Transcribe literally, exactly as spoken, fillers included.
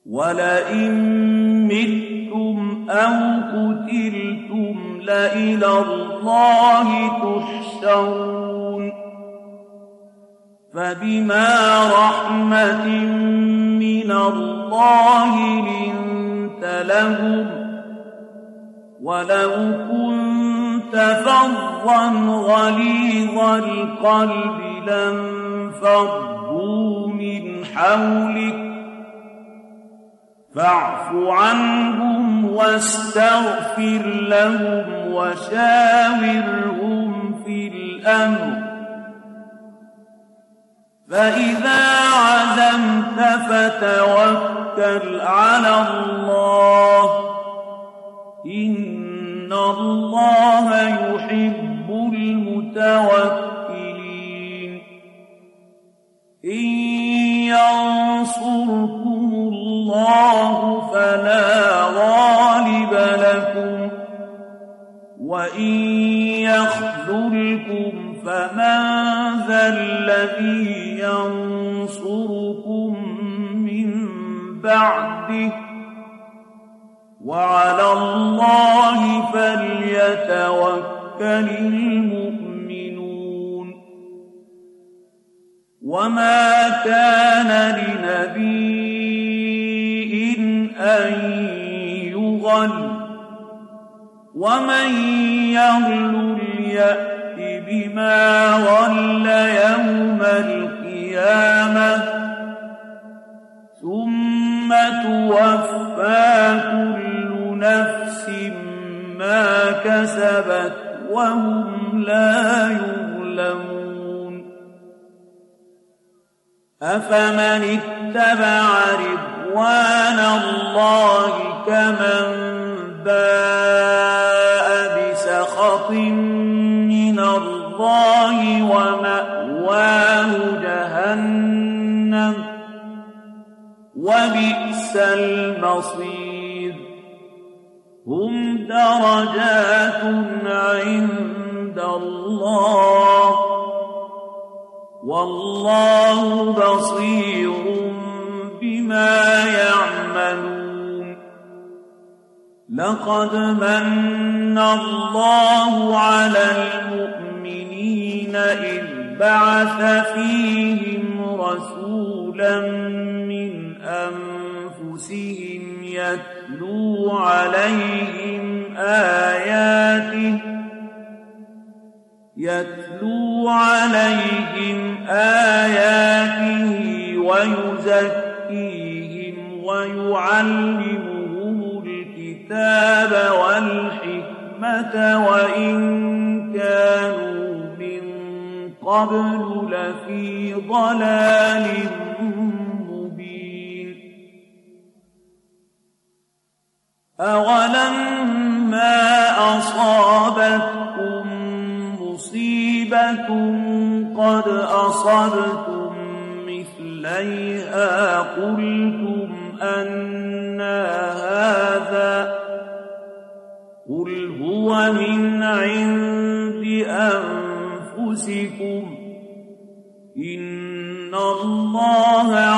وَلَئِن مِّتُّمْ أَوْ قُتِلْتُمْ لَإِلَى اللَّهِ تُحْشَرُونَ فَبِمَا رَحْمَةٍ مِّنَ اللَّهِ لِنتَ لَهُمْ وَلَوْ كُنتَ فَظًّا غَلِيظَ الْقَلْبِ لَانفَضُّوا مِنْ حَوْلِكَ فاعف عنهم واستغفر لهم وشاورهم في الأمر فإذا عزمت فتوكل على الله إن الله يحب المتوكلين إن ينصركم الله فلا غالب لكم وإن يخذلكم فمن ذا الذي ينصركم من بعده وعلى الله فليتوكل المؤمنون وما كان لنبي أن يغل ومن يغل يأت بما غل يوم القيامة ثم توفى كل نفس ما كسبت وهم لا يظلمون أفمن اتبع رضوان الله كمن باء بسخط من الله ومأواه جهنم وبئس المصير هم درجات عند الله والله بصير بما يعملون لقد من الله على المؤمنين إذ بعث فيهم رسولا من أنفسهم يتلو عليهم آياته يتلو عليهم آياته ويزكيهم ويعلمهم الكتاب والحكمة وإن كانوا من قبل لفي ضلال مبين أولما أصابتكم مصيبة قد أصبتم مثليها قلتم أنى هذا قل هو من عند أنفسكم إن الله